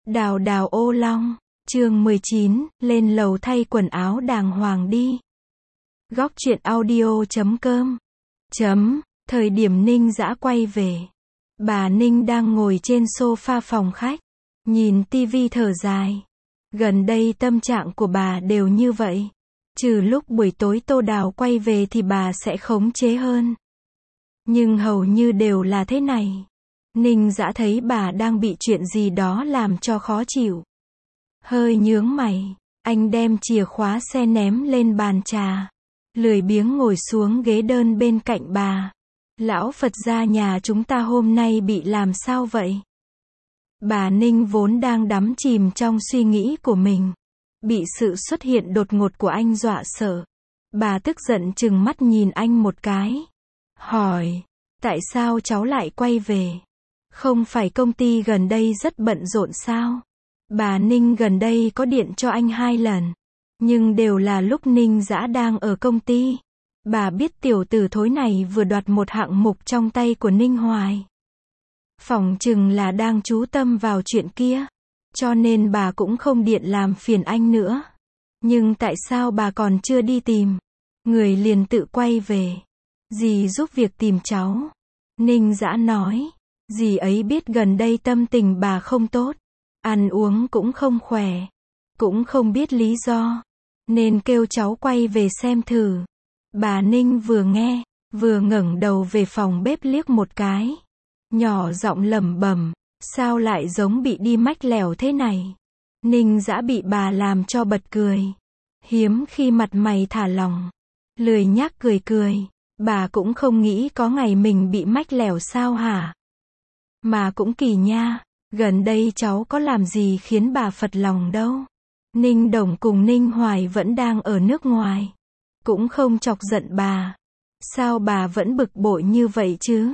Đào đào ô long, chương 19, lên lầu thay quần áo đàng hoàng đi. Góc truyện audio.com. Thời điểm Ninh Dã quay về, bà Ninh đang ngồi trên sofa phòng khách, nhìn tivi thở dài. Gần đây tâm trạng của bà đều như vậy. Trừ lúc buổi tối Tô Đào quay về thì bà sẽ khống chế hơn. Nhưng hầu như đều là thế này. Ninh Dã thấy bà đang bị chuyện gì đó làm cho khó chịu. Hơi nhướng mày, anh đem chìa khóa xe ném lên bàn trà. Lười biếng ngồi xuống ghế đơn bên cạnh bà. Lão Phật gia nhà chúng ta hôm nay bị làm sao vậy? Bà Ninh vốn đang đắm chìm trong suy nghĩ của mình. Bị sự xuất hiện đột ngột của anh dọa sợ. Bà tức giận trừng mắt nhìn anh một cái. Hỏi, tại sao cháu lại quay về? Không phải công ty gần đây rất bận rộn sao? Bà Ninh gần đây có điện cho anh 2 lần. Nhưng đều là lúc Ninh Dã đang ở công ty. Bà biết tiểu tử thối này vừa đoạt một hạng mục trong tay của Ninh Hoài. Phỏng chừng là đang chú tâm vào chuyện kia. Cho nên bà cũng không điện làm phiền anh nữa. Nhưng tại sao bà còn chưa đi tìm? Người liền tự quay về. Dì giúp việc tìm cháu. Ninh Dã nói. Dì ấy biết gần đây tâm tình bà không tốt. Ăn uống cũng không khỏe. Cũng không biết lý do. Nên kêu cháu quay về xem thử. Bà Ninh vừa nghe, vừa ngẩng đầu về phòng bếp liếc một cái. Nhỏ giọng lẩm bẩm, sao lại giống bị đi mách lẻo thế này? Ninh Dã bị bà làm cho bật cười. Hiếm khi mặt mày thả lỏng. Lười nhác cười cười. Bà cũng không nghĩ có ngày mình bị mách lẻo sao hả? Mà cũng kỳ nha. Gần đây cháu có làm gì khiến bà phật lòng đâu. Ninh Đồng cùng Ninh Hoài vẫn đang ở nước ngoài. Cũng không chọc giận bà. Sao bà vẫn bực bội như vậy chứ?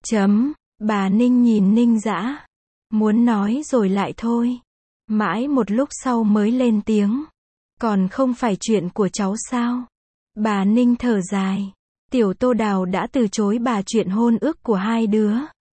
Bà Ninh nhìn Ninh Dã. Muốn nói rồi lại thôi. Mãi một lúc sau mới lên tiếng. Còn không phải chuyện của cháu sao? Bà Ninh thở dài. Tiểu Tô Đào đã từ chối bà chuyện hôn ước của hai đứa.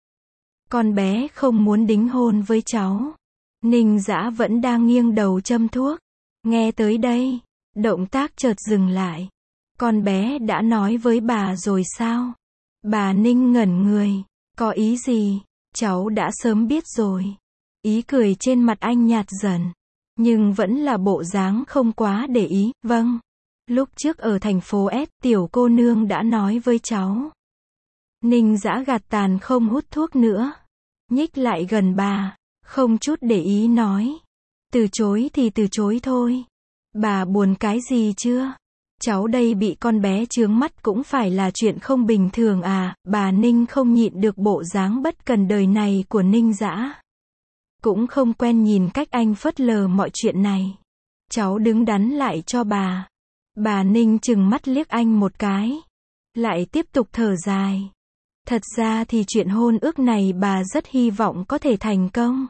Con bé không muốn đính hôn với cháu. Ninh Dã vẫn đang nghiêng đầu châm thuốc. Nghe tới đây, động tác chợt dừng lại. Con bé đã nói với bà rồi sao? Bà Ninh ngẩn người. Có ý gì? Cháu đã sớm biết rồi. Ý cười trên mặt anh nhạt dần. Nhưng vẫn là bộ dáng không quá để ý. Vâng. Lúc trước ở thành phố S, tiểu cô nương đã nói với cháu. Ninh Dã gạt tàn không hút thuốc nữa. Nhích lại gần bà. Không chút để ý nói. Từ chối thì từ chối thôi. Bà buồn cái gì chưa? Cháu đây bị con bé chướng mắt cũng phải là chuyện không bình thường à? Bà Ninh không nhịn được bộ dáng bất cần đời này của Ninh Dã. Cũng không quen nhìn cách anh phớt lờ mọi chuyện này. Cháu đứng đắn lại cho bà. Bà Ninh trừng mắt liếc anh một cái. Lại tiếp tục thở dài. Thật ra thì chuyện hôn ước này bà rất hy vọng có thể thành công.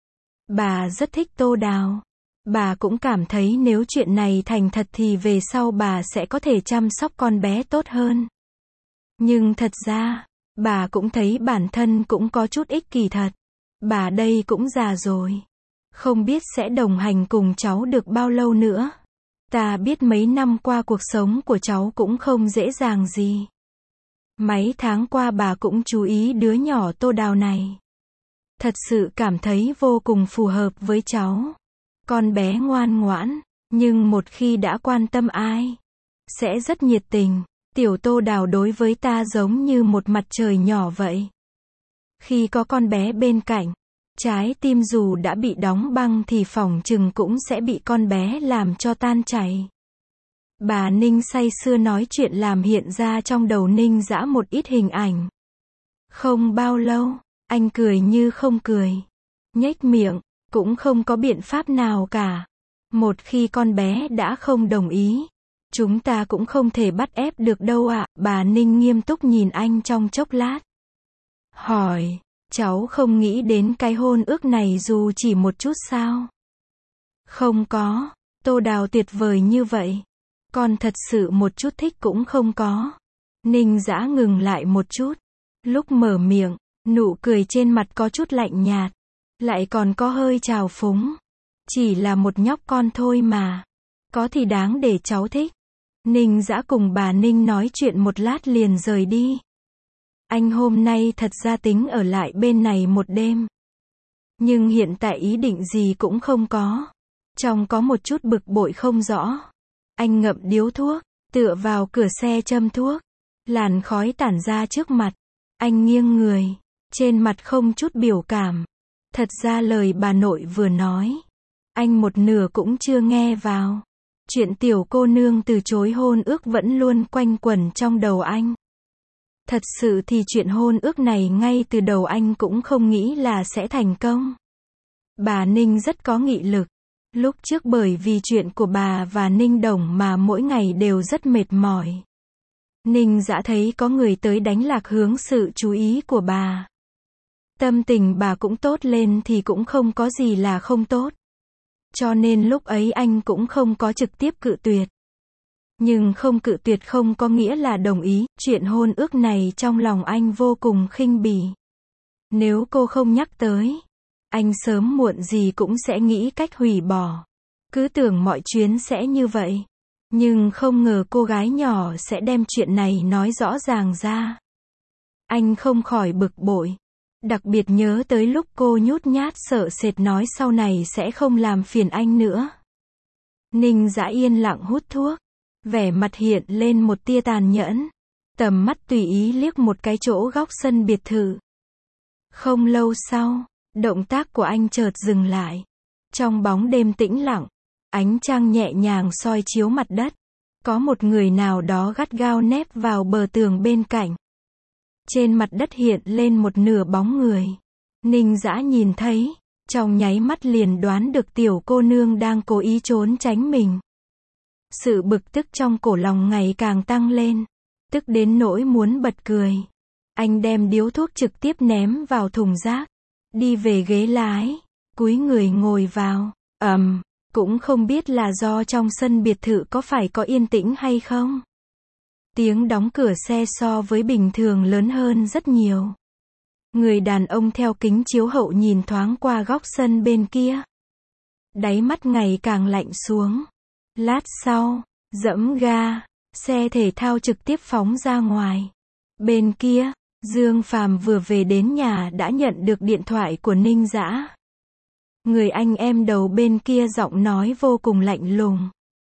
Bà rất thích Tô Đào. Bà cũng cảm thấy nếu chuyện này thành thật thì về sau bà sẽ có thể chăm sóc con bé tốt hơn. Nhưng thật ra, bà cũng thấy bản thân cũng có chút ích kỷ thật. Bà đây cũng già rồi. Không biết sẽ đồng hành cùng cháu được bao lâu nữa. Ta biết mấy năm qua cuộc sống của cháu cũng không dễ dàng gì. Mấy tháng qua bà cũng chú ý đứa nhỏ Tô Đào này. Thật sự cảm thấy vô cùng phù hợp với cháu. Con bé ngoan ngoãn, nhưng một khi đã quan tâm ai, sẽ rất nhiệt tình. Tiểu Tô Đào đối với ta giống như một mặt trời nhỏ vậy. Khi có con bé bên cạnh, trái tim dù đã bị đóng băng thì phỏng chừng cũng sẽ bị con bé làm cho tan chảy. Bà Ninh say sưa nói chuyện làm hiện ra trong đầu Ninh Dã một ít hình ảnh. Không bao lâu, anh cười như không cười. Nhếch miệng, cũng không có biện pháp nào cả. Một khi con bé đã không đồng ý, chúng ta cũng không thể bắt ép được đâu ạ. Bà Ninh nghiêm túc nhìn anh trong chốc lát. Hỏi, cháu không nghĩ đến cái hôn ước này dù chỉ một chút sao? Không có, Tô Đào tuyệt vời như vậy. Con thật sự một chút thích cũng không có. Ninh Dã ngừng lại một chút. Lúc mở miệng, nụ cười trên mặt có chút lạnh nhạt. Lại còn có hơi trào phúng. Chỉ là một nhóc con thôi mà. Có thì đáng để cháu thích. Ninh Dã cùng bà Ninh nói chuyện một lát liền rời đi. Anh hôm nay thật ra tính ở lại bên này một đêm. Nhưng hiện tại ý định gì cũng không có. Trong có một chút bực bội không rõ. Anh ngậm điếu thuốc, tựa vào cửa xe châm thuốc. Làn khói tản ra trước mặt. Anh nghiêng người, trên mặt không chút biểu cảm. Thật ra lời bà nội vừa nói, anh một nửa cũng chưa nghe vào. Chuyện tiểu cô nương từ chối hôn ước vẫn luôn quanh quẩn trong đầu anh. Thật sự thì chuyện hôn ước này ngay từ đầu anh cũng không nghĩ là sẽ thành công. Bà Ninh rất có nghị lực. Lúc trước bởi vì chuyện của bà và Ninh Đồng mà mỗi ngày đều rất mệt mỏi. Ninh Dã thấy có người tới đánh lạc hướng sự chú ý của bà. Tâm tình bà cũng tốt lên thì cũng không có gì là không tốt. Cho nên lúc ấy anh cũng không có trực tiếp cự tuyệt. Nhưng không cự tuyệt không có nghĩa là đồng ý, chuyện hôn ước này trong lòng anh vô cùng khinh bỉ. Nếu cô không nhắc tới, anh sớm muộn gì cũng sẽ nghĩ cách hủy bỏ. Cứ tưởng mọi chuyến sẽ như vậy. Nhưng không ngờ cô gái nhỏ sẽ đem chuyện này nói rõ ràng ra. Anh không khỏi bực bội. Đặc biệt nhớ tới lúc cô nhút nhát sợ sệt nói sau này sẽ không làm phiền anh nữa. Ninh Dã yên lặng hút thuốc. Vẻ mặt hiện lên một tia tàn nhẫn. Tầm mắt tùy ý liếc một cái chỗ góc sân biệt thự. Không lâu sau, động tác của anh chợt dừng lại. Trong bóng đêm tĩnh lặng, ánh trăng nhẹ nhàng soi chiếu mặt đất. Có một người nào đó gắt gao nép vào bờ tường bên cạnh. Trên mặt đất hiện lên một nửa bóng người. Ninh Dã nhìn thấy, trong nháy mắt liền đoán được tiểu cô nương đang cố ý trốn tránh mình. Sự bực tức trong cổ lòng ngày càng tăng lên. Tức đến nỗi muốn bật cười. Anh đem điếu thuốc trực tiếp ném vào thùng rác. Đi về ghế lái. Cúi người ngồi vào. Cũng không biết là do trong sân biệt thự có phải có yên tĩnh hay không. Tiếng đóng cửa xe so với bình thường lớn hơn rất nhiều. Người đàn ông theo kính chiếu hậu nhìn thoáng qua góc sân bên kia. Đáy mắt ngày càng lạnh xuống. Lát sau, giẫm ga, xe thể thao trực tiếp phóng ra ngoài. Bên kia, Dương Phàm vừa về đến nhà đã nhận được điện thoại của Ninh Dã. Người anh em đầu bên kia giọng nói vô cùng lạnh lùng.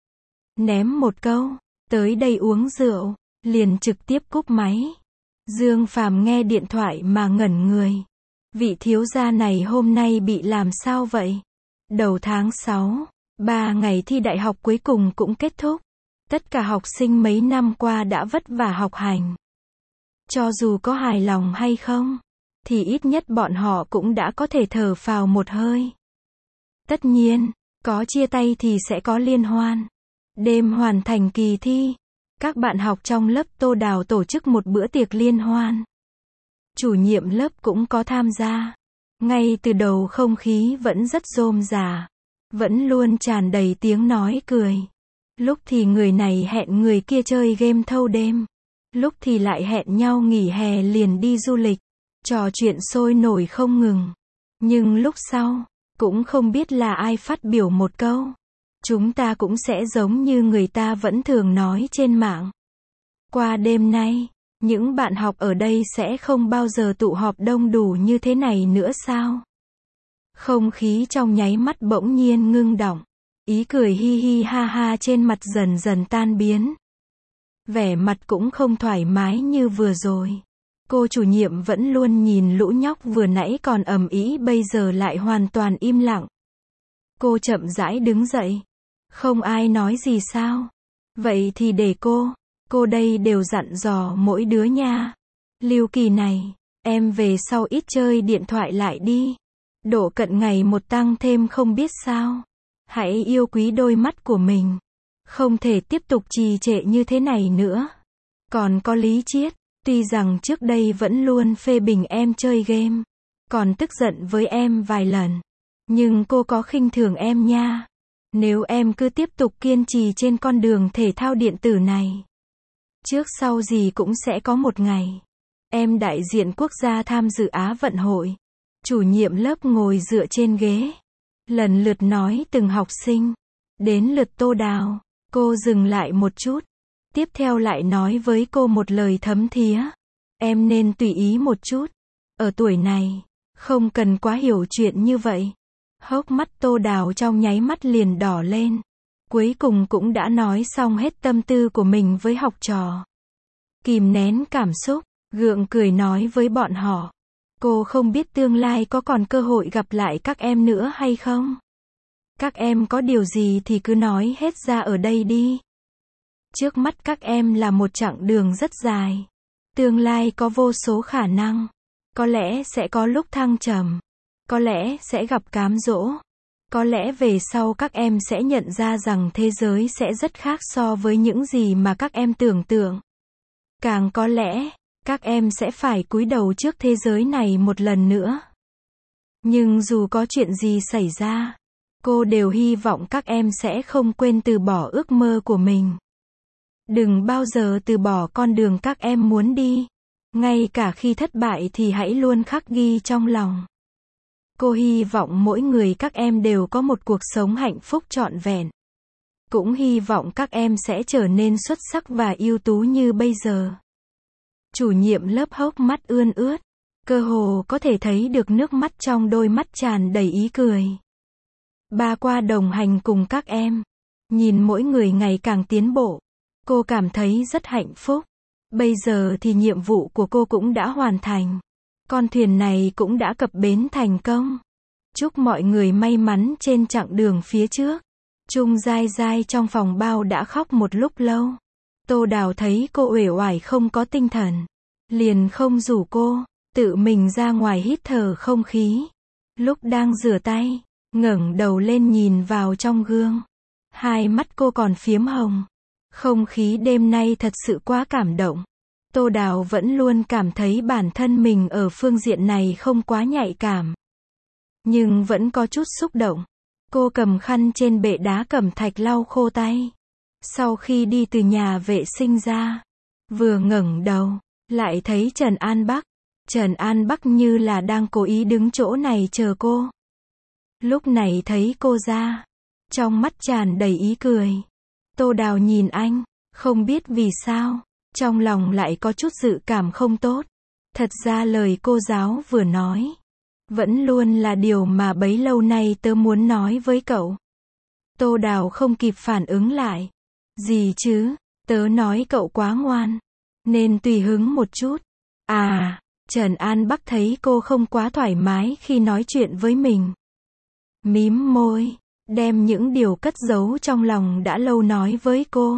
Ném một câu, tới đây uống rượu, liền trực tiếp cúp máy. Dương Phàm nghe điện thoại mà ngẩn người. Vị thiếu gia này hôm nay bị làm sao vậy? Đầu tháng 6, 3 ngày thi đại học cuối cùng cũng kết thúc. Tất cả học sinh mấy năm qua đã vất vả học hành. Cho dù có hài lòng hay không, thì ít nhất bọn họ cũng đã có thể thở phào một hơi. Tất nhiên, có chia tay thì sẽ có liên hoan. Đêm hoàn thành kỳ thi, các bạn học trong lớp Tô Đào tổ chức một bữa tiệc liên hoan. Chủ nhiệm lớp cũng có tham gia. Ngay từ đầu không khí vẫn rất rôm rả, vẫn luôn tràn đầy tiếng nói cười. Lúc thì người này hẹn người kia chơi game thâu đêm, lúc thì lại hẹn nhau nghỉ hè liền đi du lịch, trò chuyện sôi nổi không ngừng. Nhưng lúc sau, cũng không biết là ai phát biểu một câu. Chúng ta cũng sẽ giống như người ta vẫn thường nói trên mạng. Qua đêm nay, những bạn học ở đây sẽ không bao giờ tụ họp đông đủ như thế này nữa sao? Không khí trong nháy mắt bỗng nhiên ngưng đọng. Ý cười hi hi ha ha trên mặt dần dần tan biến. Vẻ mặt cũng không thoải mái như vừa rồi. Cô chủ nhiệm vẫn luôn nhìn lũ nhóc vừa nãy còn ầm ĩ bây giờ lại hoàn toàn im lặng. Cô chậm rãi đứng dậy. Không ai nói gì sao? Vậy thì để cô đây đều dặn dò mỗi đứa nha. Lưu Kỳ này, em về sau ít chơi điện thoại lại đi. Độ cận ngày một tăng thêm không biết sao. Hãy yêu quý đôi mắt của mình. Không thể tiếp tục trì trệ như thế này nữa. Còn có Lý Chiết, tuy rằng trước đây vẫn luôn phê bình em chơi game, còn tức giận với em vài lần. Nhưng cô có khinh thường em nha. Nếu em cứ tiếp tục kiên trì trên con đường thể thao điện tử này, trước sau gì cũng sẽ có một ngày em đại diện quốc gia tham dự Á vận hội. Chủ nhiệm lớp ngồi dựa trên ghế, lần lượt nói từng học sinh. Đến lượt Tô Đào, cô dừng lại một chút. Tiếp theo lại nói với cô một lời thấm thía. Em nên tùy ý một chút. Ở tuổi này, không cần quá hiểu chuyện như vậy. Hốc mắt Tô Đào trong nháy mắt liền đỏ lên. Cuối cùng cũng đã nói xong hết tâm tư của mình với học trò. Kìm nén cảm xúc, gượng cười nói với bọn họ. Cô không biết tương lai có còn cơ hội gặp lại các em nữa hay không? Các em có điều gì thì cứ nói hết ra ở đây đi. Trước mắt các em là một chặng đường rất dài. Tương lai có vô số khả năng. Có lẽ sẽ có lúc thăng trầm. Có lẽ sẽ gặp cám dỗ. Có lẽ về sau các em sẽ nhận ra rằng thế giới sẽ rất khác so với những gì mà các em tưởng tượng. Càng có lẽ, các em sẽ phải cúi đầu trước thế giới này một lần nữa. Nhưng dù có chuyện gì xảy ra, cô đều hy vọng các em sẽ không quên từ bỏ ước mơ của mình. Đừng bao giờ từ bỏ con đường các em muốn đi. Ngay cả khi thất bại thì hãy luôn khắc ghi trong lòng. Cô hy vọng mỗi người các em đều có một cuộc sống hạnh phúc trọn vẹn. Cũng hy vọng các em sẽ trở nên xuất sắc và ưu tú như bây giờ. Chủ nhiệm lớp hốc mắt ươn ướt, cơ hồ có thể thấy được nước mắt trong đôi mắt tràn đầy ý cười. Ba qua đồng hành cùng các em, nhìn mỗi người ngày càng tiến bộ, cô cảm thấy rất hạnh phúc. Bây giờ thì nhiệm vụ của cô cũng đã hoàn thành. Con thuyền này cũng đã cập bến thành công. Chúc mọi người may mắn trên chặng đường phía trước. Trung Giai Giai trong phòng bao đã khóc một lúc lâu. Tô Đào thấy cô uể oải không có tinh thần, liền không rủ cô, tự mình ra ngoài hít thở không khí. Lúc đang rửa tay, ngẩng đầu lên nhìn vào trong gương. Hai mắt cô còn phiếm hồng. Không khí đêm nay thật sự quá cảm động. Tô Đào vẫn luôn cảm thấy bản thân mình ở phương diện này không quá nhạy cảm. Nhưng vẫn có chút xúc động. Cô cầm khăn trên bệ đá cẩm thạch lau khô tay. Sau khi đi từ nhà vệ sinh ra, vừa ngẩng đầu, lại thấy Trần An Bắc. Trần An Bắc như là đang cố ý đứng chỗ này chờ cô. Lúc này thấy cô ra, trong mắt tràn đầy ý cười. Tô Đào nhìn anh, không biết vì sao, trong lòng lại có chút dự cảm không tốt. Thật ra lời cô giáo vừa nói, vẫn luôn là điều mà bấy lâu nay tớ muốn nói với cậu. Tô Đào không kịp phản ứng lại. Gì chứ, tớ nói cậu quá ngoan, nên tùy hứng một chút. À, Trần An Bắc thấy cô không quá thoải mái khi nói chuyện với mình. Mím môi, đem những điều cất giấu trong lòng đã lâu nói với cô.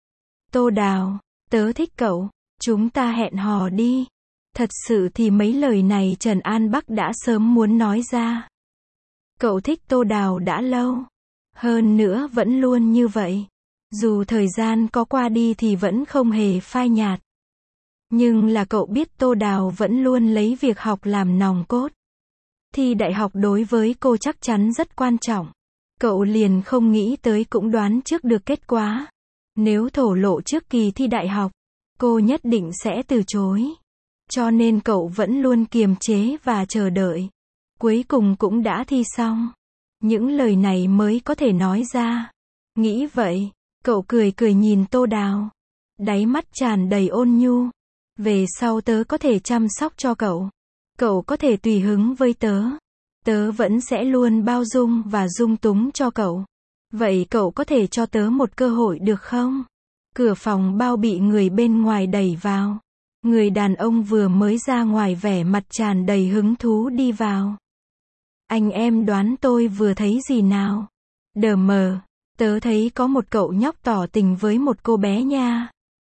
Tô Đào, tớ thích cậu, chúng ta hẹn hò đi. Thật sự thì mấy lời này Trần An Bắc đã sớm muốn nói ra. Cậu thích Tô Đào đã lâu. Hơn nữa vẫn luôn như vậy. Dù thời gian có qua đi thì vẫn không hề phai nhạt. Nhưng là cậu biết Tô Đào vẫn luôn lấy việc học làm nòng cốt. Thi đại học đối với cô chắc chắn rất quan trọng. Cậu liền không nghĩ tới cũng đoán trước được kết quả. Nếu thổ lộ trước kỳ thi đại học, cô nhất định sẽ từ chối. Cho nên cậu vẫn luôn kiềm chế và chờ đợi. Cuối cùng cũng đã thi xong. Những lời này mới có thể nói ra. Nghĩ vậy, cậu cười cười nhìn Tô Đào. Đáy mắt tràn đầy ôn nhu. Về sau tớ có thể chăm sóc cho cậu. Cậu có thể tùy hứng với tớ. Tớ vẫn sẽ luôn bao dung và dung túng cho cậu. Vậy cậu có thể cho tớ một cơ hội được không? Cửa phòng bao bị người bên ngoài đẩy vào. Người đàn ông vừa mới ra ngoài vẻ mặt tràn đầy hứng thú đi vào. Anh em đoán tôi vừa thấy gì nào? Đờ mờ, tớ thấy có một cậu nhóc tỏ tình với một cô bé nha.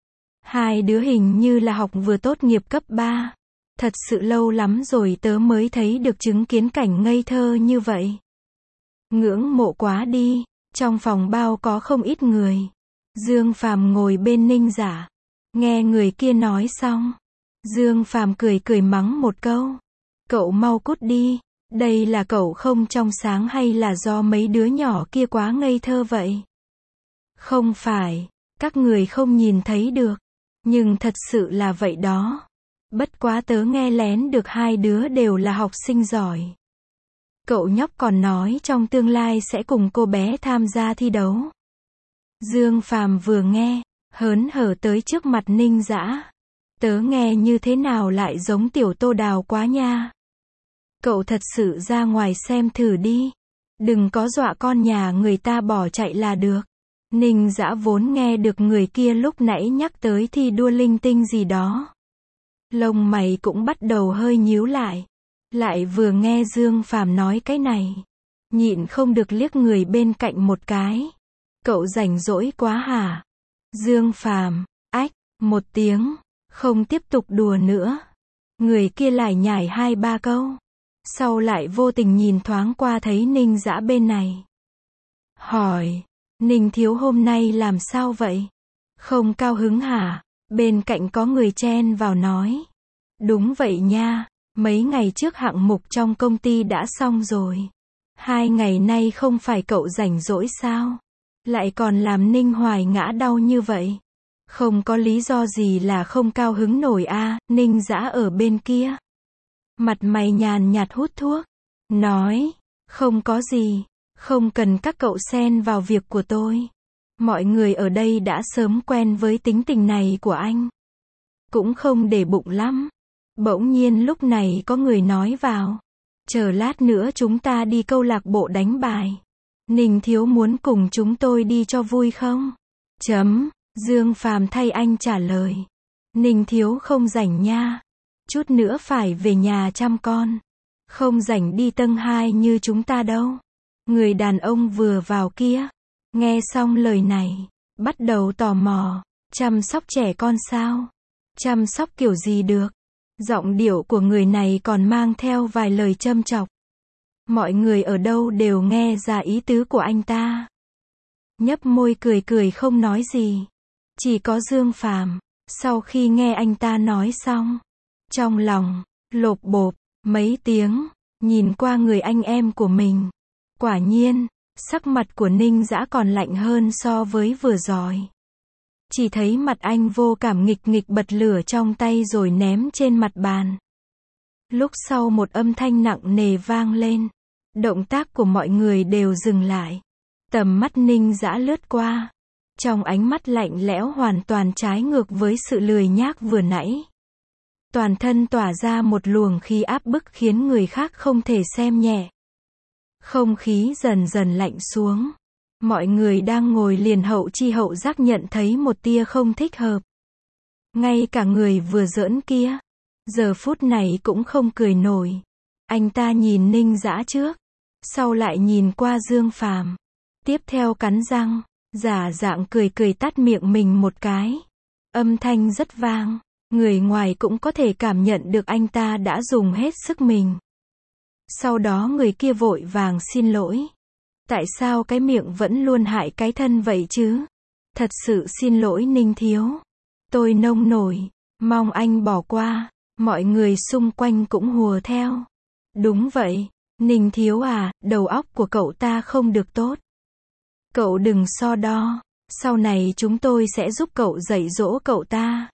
Hai đứa hình như là học vừa tốt nghiệp cấp 3. Thật sự lâu lắm rồi tớ mới thấy được chứng kiến cảnh ngây thơ như vậy. Ngưỡng mộ quá đi, trong phòng bao có không ít người. Dương Phàm ngồi bên Ninh Giả. Nghe người kia nói xong, Dương Phàm cười cười mắng một câu. Cậu mau cút đi, đây là cậu không trong sáng hay là do mấy đứa nhỏ kia quá ngây thơ vậy? Không phải, các người không nhìn thấy được, nhưng thật sự là vậy đó. Bất quá tớ nghe lén được hai đứa đều là học sinh giỏi. Cậu nhóc còn nói trong tương lai sẽ cùng cô bé tham gia thi đấu. Dương Phàm vừa nghe, hớn hở tới trước mặt Ninh Dã. Tớ nghe như thế nào lại giống tiểu Tô Đào quá nha. Cậu thật sự ra ngoài xem thử đi. Đừng có dọa con nhà người ta bỏ chạy là được. Ninh Dã vốn nghe được người kia lúc nãy nhắc tới thi đua linh tinh gì đó. Lông mày cũng bắt đầu hơi nhíu lại. Lại vừa nghe Dương Phàm nói cái này. Nhịn không được liếc người bên cạnh một cái. Cậu rảnh rỗi quá hả? Dương Phàm, ách, một tiếng, không tiếp tục đùa nữa. Người kia lại nhải 2-3 câu. Sau lại vô tình nhìn thoáng qua thấy Ninh Dã bên này. Hỏi, Ninh thiếu hôm nay làm sao vậy? Không cao hứng hả? Bên cạnh có người chen vào nói. Đúng vậy nha, mấy ngày trước hạng mục trong công ty đã xong rồi. 2 ngày nay không phải cậu rảnh rỗi sao? Lại còn làm Ninh Hoài ngã đau như vậy. Không có lý do gì là không cao hứng nổi a. Ninh Dã ở bên kia. Mặt mày nhàn nhạt hút thuốc. Nói, không có gì, không cần các cậu xen vào việc của tôi. Mọi người ở đây đã sớm quen với tính tình này của anh. Cũng không để bụng lắm. Bỗng nhiên lúc này có người nói vào. Chờ lát nữa chúng ta đi câu lạc bộ đánh bài. Ninh thiếu muốn cùng chúng tôi đi cho vui không? Dương Phàm thay anh trả lời. Ninh thiếu không rảnh nha. Chút nữa phải về nhà chăm con. Không rảnh đi tầng 2 như chúng ta đâu. Người đàn ông vừa vào kia. Nghe xong lời này. Bắt đầu tò mò. Chăm sóc trẻ con sao? Chăm sóc kiểu gì được? Giọng điệu của người này còn mang theo vài lời châm chọc. Mọi người ở đâu đều nghe ra ý tứ của anh ta. Nhấp môi cười cười không nói gì. Chỉ có Dương Phàm, sau khi nghe anh ta nói xong, trong lòng lộp bộp mấy tiếng, nhìn qua người anh em của mình. Quả nhiên, sắc mặt của Ninh Dã còn lạnh hơn so với vừa rồi. Chỉ thấy mặt anh vô cảm nghịch nghịch bật lửa trong tay rồi ném trên mặt bàn. Lúc sau một âm thanh nặng nề vang lên. Động tác của mọi người đều dừng lại. Tầm mắt Ninh Dã lướt qua. Trong ánh mắt lạnh lẽo hoàn toàn trái ngược với sự lười nhác vừa nãy. Toàn thân tỏa ra một luồng khí áp bức khiến người khác không thể xem nhẹ. Không khí dần dần lạnh xuống. Mọi người đang ngồi liền hậu chi hậu giác nhận thấy một tia không thích hợp. Ngay cả người vừa giỡn kia, giờ phút này cũng không cười nổi. Anh ta nhìn Ninh Dã trước, sau lại nhìn qua Dương Phàm, tiếp theo cắn răng, giả dạng cười cười tát miệng mình một cái. Âm thanh rất vang, người ngoài cũng có thể cảm nhận được anh ta đã dùng hết sức mình. Sau đó người kia vội vàng xin lỗi. Tại sao cái miệng vẫn luôn hại cái thân vậy chứ? Thật sự xin lỗi Ninh thiếu. Tôi nông nổi, mong anh bỏ qua. Mọi người xung quanh cũng hùa theo. Đúng vậy, Ninh thiếu à, đầu óc của cậu ta không được tốt. Cậu đừng so đo, sau này chúng tôi sẽ giúp cậu dạy dỗ cậu ta.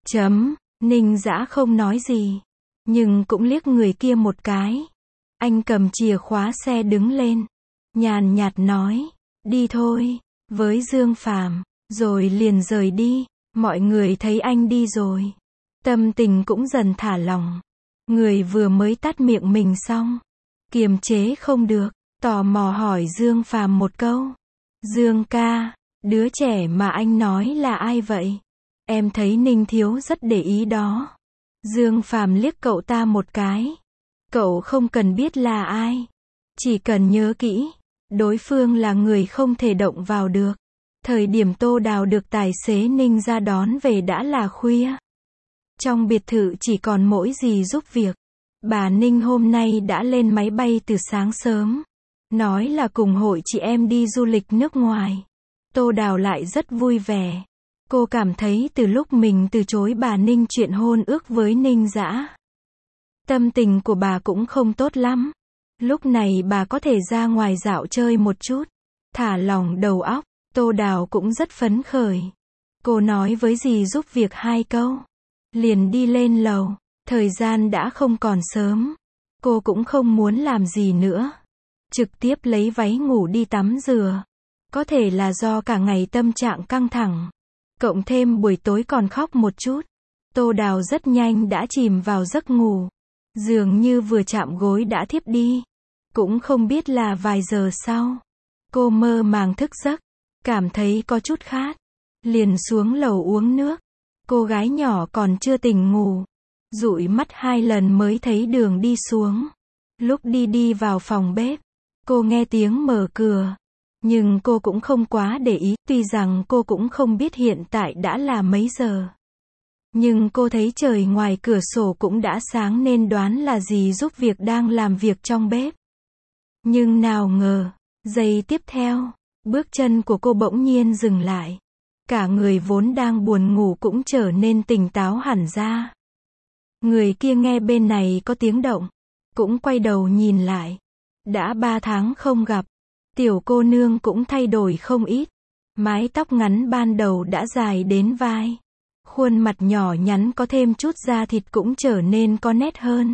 Ninh Dã không nói gì, nhưng cũng liếc người kia một cái. Anh cầm chìa khóa xe đứng lên, nhàn nhạt nói, đi thôi, với Dương Phàm, rồi liền rời đi. Mọi người thấy anh đi rồi, tâm tình cũng dần thả lỏng. Người vừa mới tắt miệng mình xong, kiềm chế không được, tò mò hỏi Dương Phàm một câu. Dương ca, đứa trẻ mà anh nói là ai vậy? Em thấy Ninh thiếu rất để ý đó. Dương Phàm liếc cậu ta một cái. Cậu không cần biết là ai, chỉ cần nhớ kỹ, đối phương là người không thể động vào được. Thời điểm Tô Đào được tài xế Ninh ra đón về đã là khuya. Trong biệt thự chỉ còn mỗi dì giúp việc. Bà Ninh hôm nay đã lên máy bay từ sáng sớm. Nói là cùng hội chị em đi du lịch nước ngoài. Tô Đào lại rất vui vẻ. Cô cảm thấy từ lúc mình từ chối bà Ninh chuyện hôn ước với Ninh Dã, tâm tình của bà cũng không tốt lắm. Lúc này bà có thể ra ngoài dạo chơi một chút, thả lỏng đầu óc. Tô Đào cũng rất phấn khởi. Cô nói với dì giúp việc 2 câu, liền đi lên lầu. Thời gian đã không còn sớm. Cô cũng không muốn làm gì nữa. Trực tiếp lấy váy ngủ đi tắm rửa. Có thể là do cả ngày tâm trạng căng thẳng. Cộng thêm buổi tối còn khóc một chút. Tô Đào rất nhanh đã chìm vào giấc ngủ. Dường như vừa chạm gối đã thiếp đi. Cũng không biết là vài giờ sau. Cô mơ màng thức giấc. Cảm thấy có chút khát. Liền xuống lầu uống nước. Cô gái nhỏ còn chưa tỉnh ngủ. Dụi mắt 2 lần mới thấy Đường đi xuống. Lúc đi vào phòng bếp. Cô nghe tiếng mở cửa. Nhưng cô cũng không quá để ý. Tuy rằng cô cũng không biết hiện tại đã là mấy giờ. Nhưng cô thấy trời ngoài cửa sổ cũng đã sáng nên đoán là dì giúp việc đang làm việc trong bếp. Nhưng nào ngờ, giây tiếp theo, bước chân của cô bỗng nhiên dừng lại. Cả người vốn đang buồn ngủ cũng trở nên tỉnh táo hẳn ra. Người kia nghe bên này có tiếng động, cũng quay đầu nhìn lại. Đã 3 tháng không gặp, tiểu cô nương cũng thay đổi không ít. Mái tóc ngắn ban đầu đã dài đến vai. Khuôn mặt nhỏ nhắn có thêm chút da thịt cũng trở nên có nét hơn.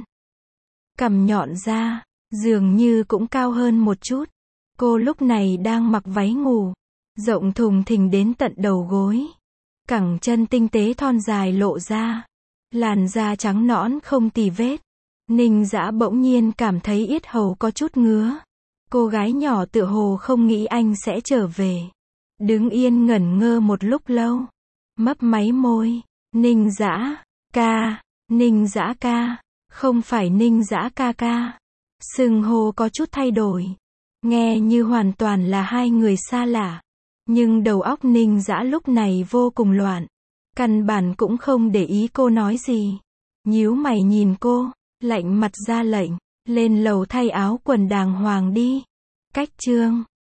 Cằm nhọn ra, dường như cũng cao hơn một chút. Cô lúc này đang mặc váy ngủ, rộng thùng thình đến tận đầu gối. Cẳng chân tinh tế thon dài lộ ra. Làn da trắng nõn không tì vết. Ninh Dã bỗng nhiên cảm thấy yết hầu có chút ngứa. Cô gái nhỏ tựa hồ không nghĩ anh sẽ trở về. Đứng yên ngẩn ngơ một lúc lâu. Mấp máy môi. Ninh Dã, ca, Ninh Dã ca, không phải Ninh Dã ca ca. Xưng hô có chút thay đổi. Nghe như hoàn toàn là hai người xa lạ. Nhưng đầu óc Ninh Dã lúc này vô cùng loạn. Căn bản cũng không để ý cô nói gì. Nhíu mày nhìn cô, lạnh mặt ra lệnh. Lên lầu thay áo quần đàng hoàng đi. Cách chương